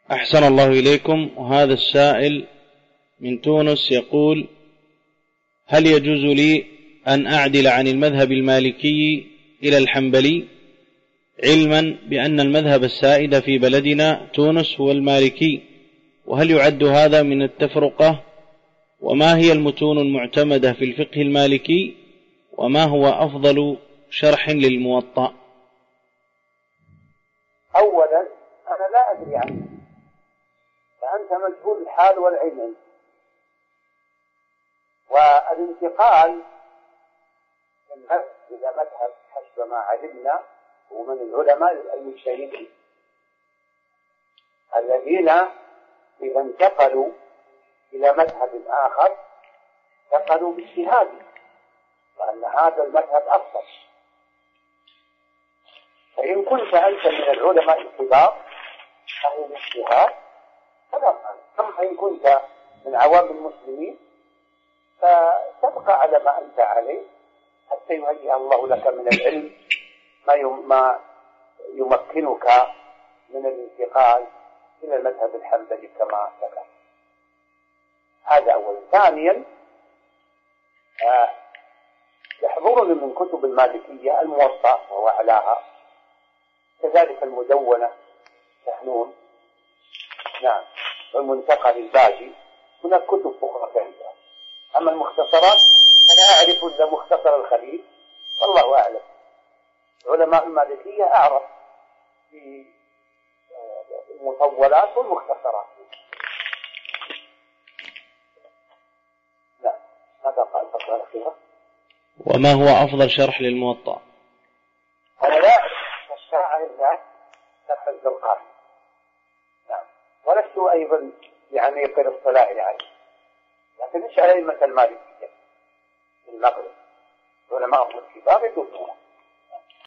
أحسن الله إليكم. وهذا السائل من تونس يقول: هل يجوز لي أن أعدل عن المذهب المالكي إلى الحنبلي، علما بأن المذهب السائد في بلدنا تونس هو المالكي؟ وهل يعد هذا من التفرقة؟ وما هي المتون المعتمدة في الفقه المالكي؟ وما هو أفضل شرح للموطأ؟ أولا أنا لا أدري عنه، فأنت مجهول الحال والعلم، والانتقال من مذهب إلى مذهب حسب ما علمنا ومن العلماء المجتهدين الذين إذا انتقلوا إلى مذهب آخر انتقلوا باجتهاد، وأن هذا المذهب أفضل. فإن كنت أنت من العلماء الكبار أهل الاجتهاد فلا مانع، أما إن كنت من عوام المسلمين فتبقى على ما أنت عليه حتى يهيئ الله لك من العلم ما يمكنك من الانتقال إلى المذهب الحنبلي كما ذكر. هذا أولا. ثانيا، يحضرني من كتب المالكية الموطأ وهو أعلاها، كذلك المدونة سحنون، نعم، والمنتقى للباجي، هناك كتب أخرى كثيرة. أما المختصرات أنا أعرف إلا مختصر الخليل والله أعلم. علماء المالكية أعرف في المطولات والمختصرات. لا، ماذا قال الفقرة الأخيرة؟ وما هو أفضل شرح للموطأ؟ أنا لا أعرف الشرع إلا شرح الزرقاني، نعم، ولست أيضا يعني في الاصطلاح عليه، لكن إيش أئمة المالكية في المغرب علماءهم الكبار يدرسون